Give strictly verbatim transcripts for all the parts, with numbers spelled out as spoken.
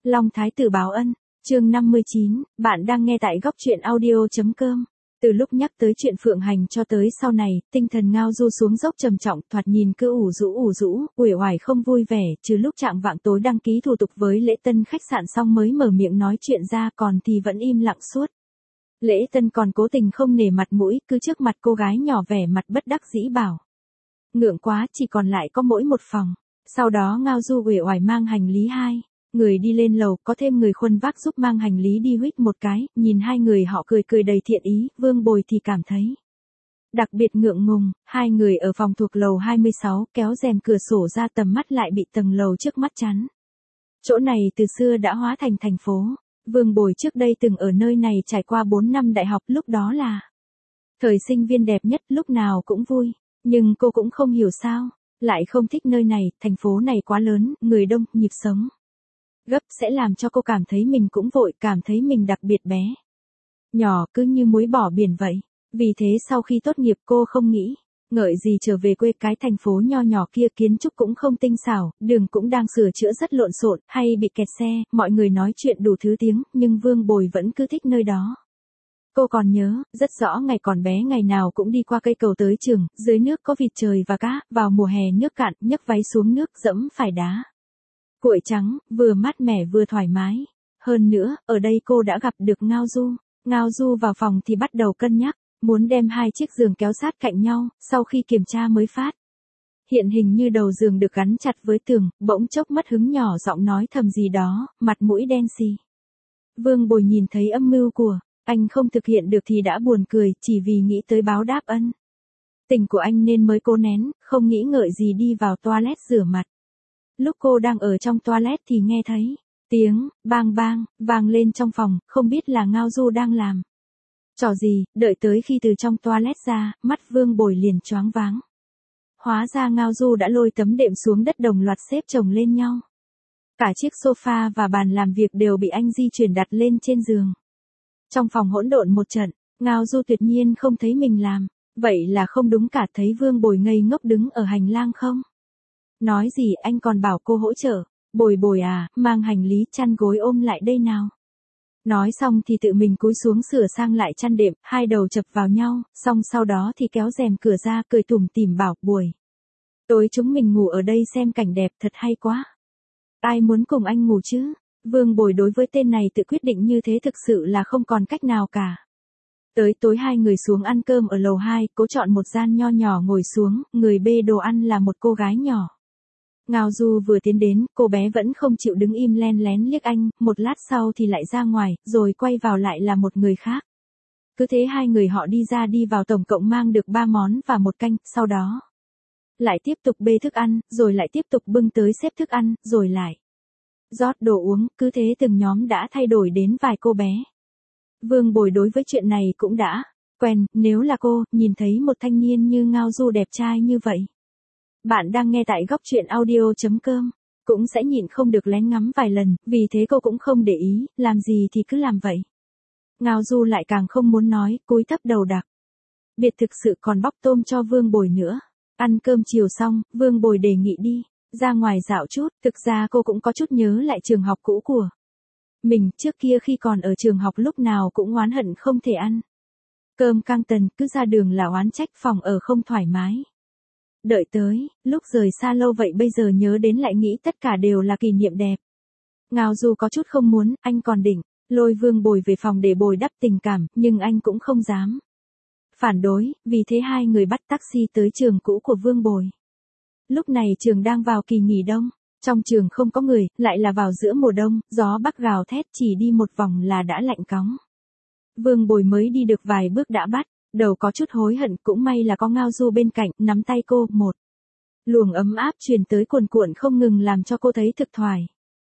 Long Thái tử báo ân, chương năm mươi chín, bạn đang nghe tại góc truyện audio.com. Từ lúc nhắc tới chuyện Phượng Hành cho tới sau này, tinh thần Ngao Du xuống dốc trầm trọng, thoạt nhìn cứ ủ rũ ủ rũ, uể oải không vui vẻ, trừ lúc trạng vạng tối đăng ký thủ tục với lễ tân khách sạn xong mới mở miệng nói chuyện ra, còn thì vẫn im lặng suốt. Lễ tân còn cố tình không nể mặt mũi, cứ trước mặt cô gái nhỏ vẻ mặt bất đắc dĩ bảo. Ngượng quá, chỉ còn lại có mỗi một phòng. Sau đó Ngao Du uể oải mang hành lý hai. Người đi lên lầu, có thêm người khuân vác giúp mang hành lý đi huých một cái, nhìn hai người họ cười cười đầy thiện ý, Vương Bồi thì cảm thấy đặc biệt ngượng ngùng. Hai người ở phòng thuộc lầu hai mươi sáu, kéo rèm cửa sổ ra, tầm mắt lại bị tầng lầu trước mắt chắn. Chỗ này từ xưa đã hóa thành thành phố. Vương Bồi trước đây từng ở nơi này trải qua bốn năm đại học, lúc đó là thời sinh viên đẹp nhất, lúc nào cũng vui. Nhưng cô cũng không hiểu sao lại không thích nơi này, thành phố này quá lớn, người đông, nhịp sống gấp sẽ làm cho cô cảm thấy mình cũng vội, cảm thấy mình đặc biệt bé nhỏ, cứ như muối bỏ biển vậy. Vì thế sau khi tốt nghiệp cô không nghĩ ngợi gì trở về quê, cái thành phố nho nhỏ kia kiến trúc cũng không tinh xảo, đường cũng đang sửa chữa rất lộn xộn, hay bị kẹt xe, mọi người nói chuyện đủ thứ tiếng, nhưng Vương Bồi vẫn cứ thích nơi đó. Cô còn nhớ rất rõ ngày còn bé, ngày nào cũng đi qua cây cầu tới trường, dưới nước có vịt trời và cá, vào mùa hè nước cạn, nhấc váy xuống nước dẫm phải đá cuội trắng, vừa mát mẻ vừa thoải mái. Hơn nữa, ở đây cô đã gặp được Ngao Du. Ngao Du vào phòng thì bắt đầu cân nhắc, muốn đem hai chiếc giường kéo sát cạnh nhau, sau khi kiểm tra mới phát hiện hình như đầu giường được gắn chặt với tường, bỗng chốc mất hứng nhỏ giọng nói thầm gì đó, mặt mũi đen xì. Vương Bồi nhìn thấy âm mưu của anh không thực hiện được thì đã buồn cười, chỉ vì nghĩ tới báo đáp ân tình của anh nên mới cố nén, không nghĩ ngợi gì đi vào toilet rửa mặt. Lúc cô đang ở trong toilet thì nghe thấy tiếng bang bang vang lên trong phòng, không biết là Ngao Du đang làm trò gì. Đợi tới khi từ trong toilet ra, mắt Vương Bồi liền choáng váng. Hóa ra Ngao Du đã lôi tấm đệm xuống đất đồng loạt xếp chồng lên nhau. Cả chiếc sofa và bàn làm việc đều bị anh di chuyển đặt lên trên giường. Trong phòng hỗn độn một trận, Ngao Du tuyệt nhiên không thấy mình làm. Vậy là không đúng cả, thấy Vương Bồi ngây ngốc đứng ở hành lang không nói gì, anh còn bảo cô hỗ trợ. Bồi Bồi à, mang hành lý chăn gối ôm lại đây nào. Nói xong thì tự mình cúi xuống sửa sang lại chăn đệm, hai đầu chập vào nhau, xong sau đó thì kéo rèm cửa ra, cười tủm tỉm bảo, buổi tối chúng mình ngủ ở đây xem cảnh đẹp, thật hay quá. Ai muốn cùng anh ngủ chứ? Vương Bồi đối với tên này tự quyết định như thế thực sự là không còn cách nào cả. Tới tối hai người xuống ăn cơm ở lầu hai, cố chọn một gian nho nhỏ ngồi xuống, người bê đồ ăn là một cô gái nhỏ. Ngao Du vừa tiến đến, cô bé vẫn không chịu đứng im, len lén liếc anh, một lát sau thì lại ra ngoài, rồi quay vào lại là một người khác. Cứ thế hai người họ đi ra đi vào, tổng cộng mang được ba món và một canh, sau đó lại tiếp tục bê thức ăn, rồi lại tiếp tục bưng tới xếp thức ăn, rồi lại rót đồ uống, cứ thế từng nhóm đã thay đổi đến vài cô bé. Vương Bồi đối với chuyện này cũng đã quen, nếu là cô, nhìn thấy một thanh niên như Ngao Du đẹp trai như vậy. Bạn đang nghe tại góc truyện audio.com, cũng sẽ nhịn không được lén ngắm vài lần, vì thế cô cũng không để ý, làm gì thì cứ làm vậy. Ngao Du lại càng không muốn nói, cúi thấp đầu đặc biệt thực sự còn bóc tôm cho Vương Bồi nữa. Ăn cơm chiều xong, Vương Bồi đề nghị đi ra ngoài dạo chút, thực ra cô cũng có chút nhớ lại trường học cũ của mình, trước kia khi còn ở trường học lúc nào cũng oán hận không thể ăn cơm căng tần, cứ ra đường là oán trách phòng ở không thoải mái. Đợi tới, lúc rời xa lâu vậy bây giờ nhớ đến lại nghĩ tất cả đều là kỷ niệm đẹp. Ngao Du có chút không muốn, anh còn định lôi Vương Bồi về phòng để bồi đắp tình cảm, nhưng anh cũng không dám phản đối, vì thế hai người bắt taxi tới trường cũ của Vương Bồi. Lúc này trường đang vào kỳ nghỉ đông, trong trường không có người, lại là vào giữa mùa đông, gió bắc gào thét, chỉ đi một vòng là đã lạnh cóng. Vương Bồi mới đi được vài bước đã bắt đầu có chút hối hận, cũng may là có Ngao Du bên cạnh, nắm tay cô, một luồng ấm áp truyền tới cuồn cuộn không ngừng làm cho cô thấy thực thoải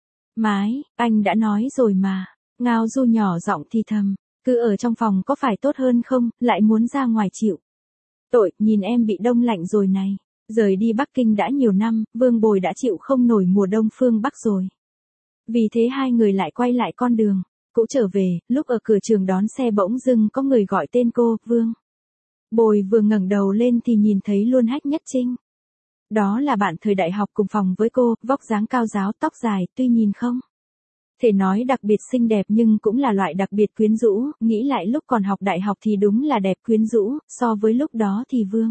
mái. Anh đã nói rồi mà. Ngao Du nhỏ giọng thì thầm, cứ ở trong phòng có phải tốt hơn không, lại muốn ra ngoài chịu tội, nhìn em bị đông lạnh rồi này. Rời đi Bắc Kinh đã nhiều năm, Vương Bồi đã chịu không nổi mùa đông phương Bắc rồi. Vì thế hai người lại quay lại con đường cũ trở về. Lúc ở cửa trường đón xe bỗng dưng có người gọi tên cô, Vương Bồi vừa ngẩng đầu lên thì nhìn thấy luôn Hách Nhất Trinh. Đó là bạn thời đại học cùng phòng với cô, vóc dáng cao ráo, tóc dài, tuy nhìn không Thể nói đặc biệt xinh đẹp nhưng cũng là loại đặc biệt quyến rũ, nghĩ lại lúc còn học đại học thì đúng là đẹp quyến rũ, so với lúc đó thì Vương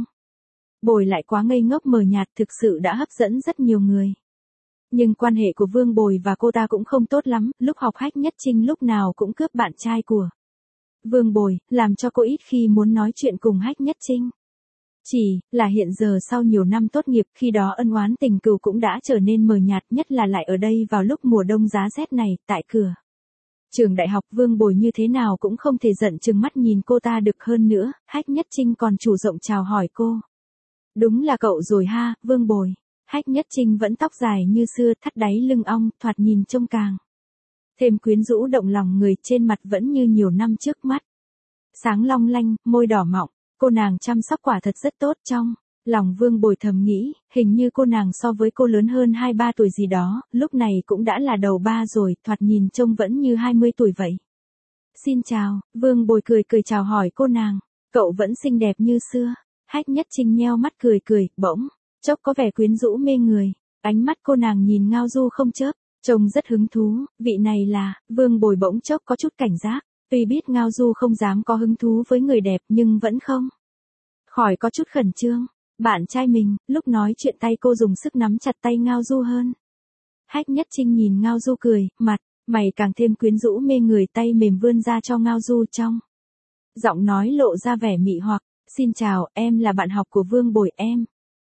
Bồi lại quá ngây ngốc mờ nhạt, thực sự đã hấp dẫn rất nhiều người. Nhưng quan hệ của Vương Bồi và cô ta cũng không tốt lắm, lúc học Hách Nhất Trinh lúc nào cũng cướp bạn trai của Vương Bồi, làm cho cô ít khi muốn nói chuyện cùng Hách Nhất Trinh. Chỉ là hiện giờ sau nhiều năm tốt nghiệp, khi đó ân oán tình cừu cũng đã trở nên mờ nhạt, nhất là lại ở đây vào lúc mùa đông giá rét này, tại cửa trường đại học. Vương Bồi như thế nào cũng không thể giận chừng mắt nhìn cô ta được, hơn nữa, Hách Nhất Trinh còn chủ động chào hỏi cô. Đúng là cậu rồi ha, Vương Bồi. Hách Nhất Trinh vẫn tóc dài như xưa, thắt đáy lưng ong, thoạt nhìn trông càng thêm quyến rũ động lòng người, trên mặt vẫn như nhiều năm trước, mắt sáng long lanh, môi đỏ mọng, cô nàng chăm sóc quả thật rất tốt. Trong lòng Vương Bồi thầm nghĩ, hình như cô nàng so với cô lớn hơn hai ba tuổi gì đó, lúc này cũng đã là đầu ba rồi, thoạt nhìn trông vẫn như hai mươi tuổi vậy. Xin chào, Vương Bồi cười cười chào hỏi cô nàng, cậu vẫn xinh đẹp như xưa. Hách Nhất Trinh nheo mắt cười cười, bỗng chốc có vẻ quyến rũ mê người, ánh mắt cô nàng nhìn Ngao Du không chớp, trông rất hứng thú. Vị này là, Vương Bồi bỗng chốc có chút cảnh giác, tuy biết Ngao Du không dám có hứng thú với người đẹp nhưng vẫn không khỏi có chút khẩn trương. Bạn trai mình, lúc nói chuyện tay cô dùng sức nắm chặt tay Ngao Du hơn. Hách Nhất Trinh nhìn Ngao Du cười, mặt mày càng thêm quyến rũ mê người, tay mềm vươn ra cho Ngao Du, trong giọng nói lộ ra vẻ mị hoặc. Xin chào, em là bạn học của Vương Bồi, em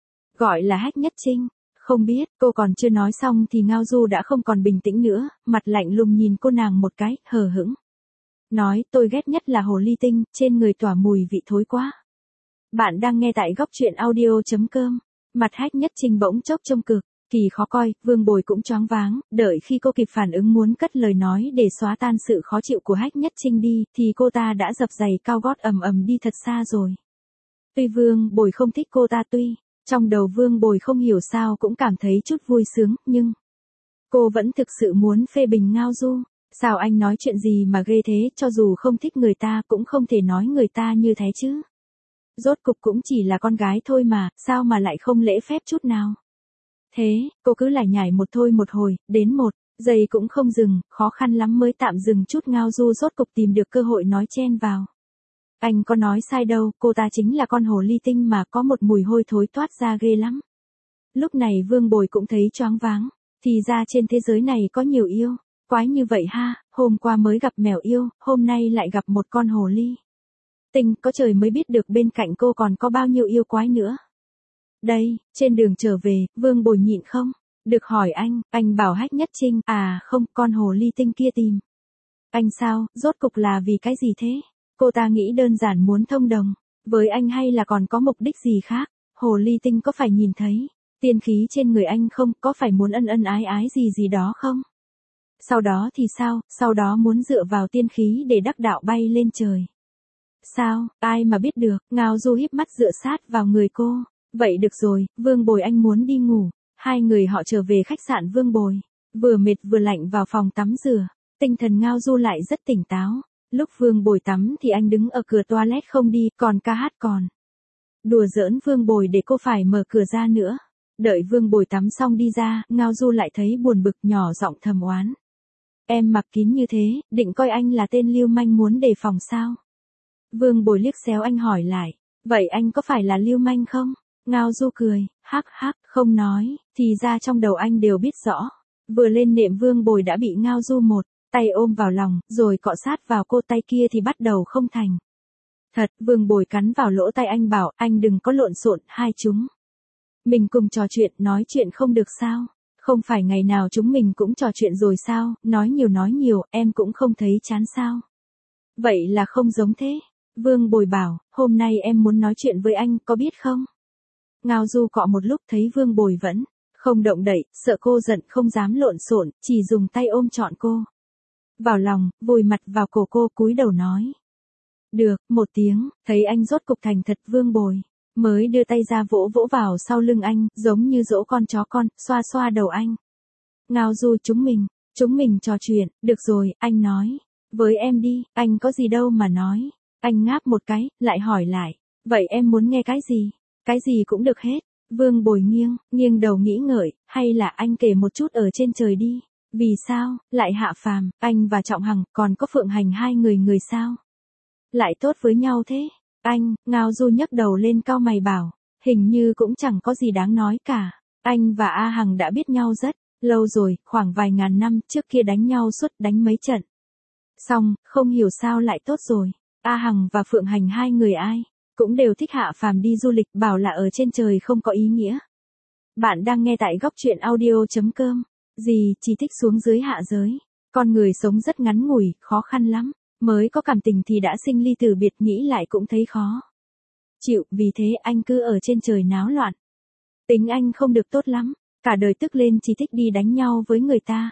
gọi là Hách Nhất Trinh. Không biết, cô còn chưa nói xong thì Ngao Du đã không còn bình tĩnh nữa, mặt lạnh lùng nhìn cô nàng một cái, hờ hững nói, tôi ghét nhất là hồ ly tinh, trên người tỏa mùi vị thối quá. Bạn đang nghe tại góc truyện audio.com. Mặt Hách Nhất Trinh bỗng chốc trông cực kỳ khó coi, Vương Bồi cũng choáng váng, đợi khi cô kịp phản ứng muốn cất lời nói để xóa tan sự khó chịu của Hách Nhất Trinh đi, thì cô ta đã dập giày cao gót ầm ầm đi thật xa rồi. Tuy Vương Bồi không thích cô ta, tuy trong đầu Vương Bồi không hiểu sao cũng cảm thấy chút vui sướng, nhưng cô vẫn thực sự muốn phê bình Ngao Du. Sao anh nói chuyện gì mà ghê thế, cho dù không thích người ta cũng không thể nói người ta như thế chứ. Rốt cục cũng chỉ là con gái thôi mà, sao mà lại không lễ phép chút nào. Thế, cô cứ lải nhải một thôi một hồi, đến một giây cũng không dừng, khó khăn lắm mới tạm dừng chút. Ngao Du rốt cục tìm được cơ hội nói chen vào. Anh có nói sai đâu, cô ta chính là con hồ ly tinh mà, có một mùi hôi thối toát ra ghê lắm. Lúc này Vương Bồi cũng thấy choáng váng, thì ra trên thế giới này có nhiều yêu quái như vậy ha, hôm qua mới gặp mèo yêu, hôm nay lại gặp một con hồ ly tinh, có trời mới biết được bên cạnh cô còn có bao nhiêu yêu quái nữa. Đây, trên đường trở về, Vương Bồi nhịn không được hỏi anh, anh bảo Hách Nhất Trinh, à không, con hồ ly tinh kia tìm anh sao, rốt cục là vì cái gì thế? Cô ta nghĩ đơn giản muốn thông đồng với anh hay là còn có mục đích gì khác? Hồ ly tinh có phải nhìn thấy tiên khí trên người anh không, có phải muốn ân ân ái ái gì gì đó không? Sau đó thì sao, sau đó muốn dựa vào tiên khí để đắc đạo bay lên trời. Sao, ai mà biết được. Ngao Du híp mắt dựa sát vào người cô. Vậy được rồi, Vương Bồi anh muốn đi ngủ. Hai người họ trở về khách sạn Vương Bồi, vừa mệt vừa lạnh vào phòng tắm rửa. Tinh thần Ngao Du lại rất tỉnh táo. Lúc Vương Bồi tắm thì anh đứng ở cửa toilet không đi, còn ca hát còn đùa giỡn Vương Bồi để cô phải mở cửa ra nữa. Đợi Vương Bồi tắm xong đi ra, Ngao Du lại thấy buồn bực, nhỏ giọng thầm oán. Em mặc kín như thế, định coi anh là tên lưu manh muốn đề phòng sao? Vương Bồi liếc xéo anh hỏi lại, vậy anh có phải là lưu manh không? Ngao Du cười, hắc hắc, không nói, thì ra trong đầu anh đều biết rõ. Vừa lên nệm Vương Bồi đã bị Ngao Du một tay ôm vào lòng, rồi cọ sát vào cô, tay kia thì bắt đầu không thành thật. Vương Bồi cắn vào lỗ tai anh bảo, anh đừng có lộn xộn, hai chúng mình cùng trò chuyện, nói chuyện không được sao? Không phải ngày nào chúng mình cũng trò chuyện rồi sao, nói nhiều nói nhiều, em cũng không thấy chán sao? Vậy là không giống thế. Vương Bồi bảo, hôm nay em muốn nói chuyện với anh, có biết không? Ngao Du cọ một lúc thấy Vương Bồi vẫn không động đậy, sợ cô giận không dám lộn xộn, chỉ dùng tay ôm trọn cô vào lòng, vùi mặt vào cổ cô, cúi đầu nói. Được, một tiếng, thấy anh rốt cục thành thật, Vương Bồi mới đưa tay ra vỗ vỗ vào sau lưng anh, giống như dỗ con chó con, xoa xoa đầu anh. Ngao Du, chúng mình, chúng mình trò chuyện, được rồi, anh nói với em đi, anh có gì đâu mà nói. Anh ngáp một cái, lại hỏi lại, vậy em muốn nghe cái gì? Cái gì cũng được hết. Vương Bồi nghiêng, nghiêng đầu nghĩ ngợi, hay là anh kể một chút ở trên trời đi. Vì sao, lại hạ phàm, anh và Trọng Hằng, còn có Phượng Hành hai người người sao? Lại tốt với nhau thế? Anh, Ngao Du nhấc đầu lên cau mày bảo, hình như cũng chẳng có gì đáng nói cả. Anh và A Hằng đã biết nhau rất lâu rồi, khoảng vài ngàn năm trước kia đánh nhau suốt đánh mấy trận. Xong, không hiểu sao lại tốt rồi. A Hằng và Phượng Hành hai người ai cũng đều thích hạ phàm đi du lịch, bảo là ở trên trời không có ý nghĩa. Bạn đang nghe tại góc truyện audio.com. Gì, chỉ thích xuống dưới hạ giới. Con người sống rất ngắn ngủi, khó khăn lắm. Mới có cảm tình thì đã sinh ly tử biệt, nghĩ lại cũng thấy khó chịu, vì thế anh cứ ở trên trời náo loạn. Tính anh không được tốt lắm, cả đời tức lên chỉ thích đi đánh nhau với người ta.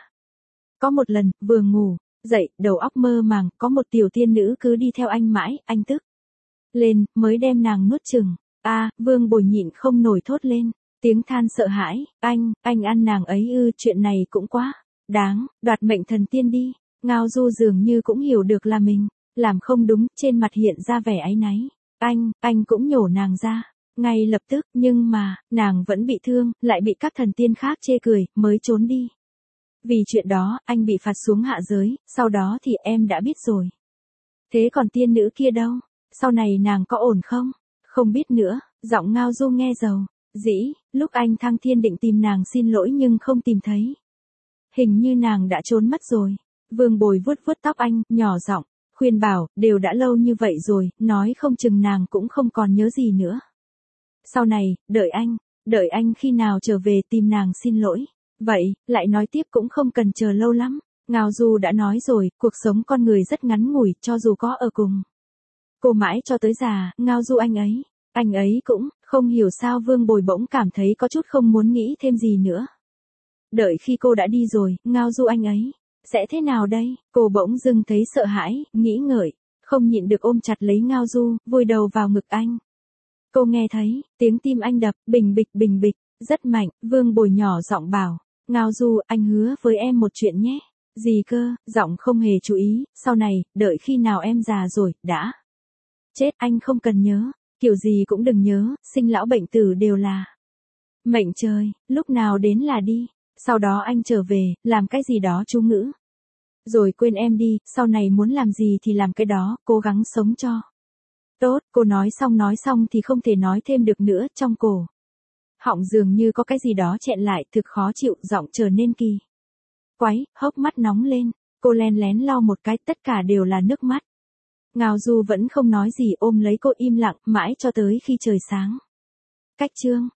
Có một lần, vừa ngủ dậy, đầu óc mơ màng, có một tiểu tiên nữ cứ đi theo anh mãi, anh tức lên, mới đem nàng nuốt chửng. A, à, Vương Bồi nhịn không nổi thốt lên, tiếng than sợ hãi, anh, anh ăn nàng ấy ư, chuyện này cũng quá đáng, đoạt mệnh thần tiên đi. Ngao Du dường như cũng hiểu được là mình làm không đúng, trên mặt hiện ra vẻ áy náy. Anh, anh cũng nhổ nàng ra ngay lập tức, nhưng mà, nàng vẫn bị thương, lại bị các thần tiên khác chê cười, mới trốn đi. Vì chuyện đó, anh bị phạt xuống hạ giới, sau đó thì em đã biết rồi. Thế còn tiên nữ kia đâu? Sau này nàng có ổn không? Không biết nữa, giọng Ngao Du nghe rầu dĩ, lúc anh thăng thiên định tìm nàng xin lỗi nhưng không tìm thấy. Hình như nàng đã trốn mất rồi. Vương Bồi vuốt vuốt tóc anh, nhỏ giọng khuyên bảo, đều đã lâu như vậy rồi, nói không chừng nàng cũng không còn nhớ gì nữa. Sau này, đợi anh, đợi anh khi nào trở về tìm nàng xin lỗi. Vậy, lại nói tiếp cũng không cần chờ lâu lắm. Ngao Du đã nói rồi, cuộc sống con người rất ngắn ngủi, cho dù có ở cùng cô mãi cho tới già. Ngao Du anh ấy, anh ấy cũng không hiểu sao Vương Bồi bỗng cảm thấy có chút không muốn nghĩ thêm gì nữa. Đợi khi cô đã đi rồi, Ngao Du anh ấy sẽ thế nào đây? Cô bỗng dưng thấy sợ hãi, nghĩ ngợi, không nhịn được ôm chặt lấy Ngao Du, vùi đầu vào ngực anh. Cô nghe thấy tiếng tim anh đập, bình bịch bình bịch, rất mạnh. Vương Bồi nhỏ giọng bảo, Ngao Du, anh hứa với em một chuyện nhé. Gì cơ? Giọng không hề chú ý, sau này, đợi khi nào em già rồi, đã chết, anh không cần nhớ, kiểu gì cũng đừng nhớ, sinh lão bệnh tử đều là mệnh trời, lúc nào đến là đi. Sau đó anh trở về, làm cái gì đó chú ngữ. Rồi quên em đi, sau này muốn làm gì thì làm cái đó, cố gắng sống cho tốt. Cô nói xong nói xong thì không thể nói thêm được nữa, trong cổ họng dường như có cái gì đó chẹn lại, thực khó chịu, giọng trở nên kỳ quái, hốc mắt nóng lên. Cô len lén lau một cái, tất cả đều là nước mắt. Ngao Du vẫn không nói gì, ôm lấy cô im lặng, mãi cho tới khi trời sáng. Cách chương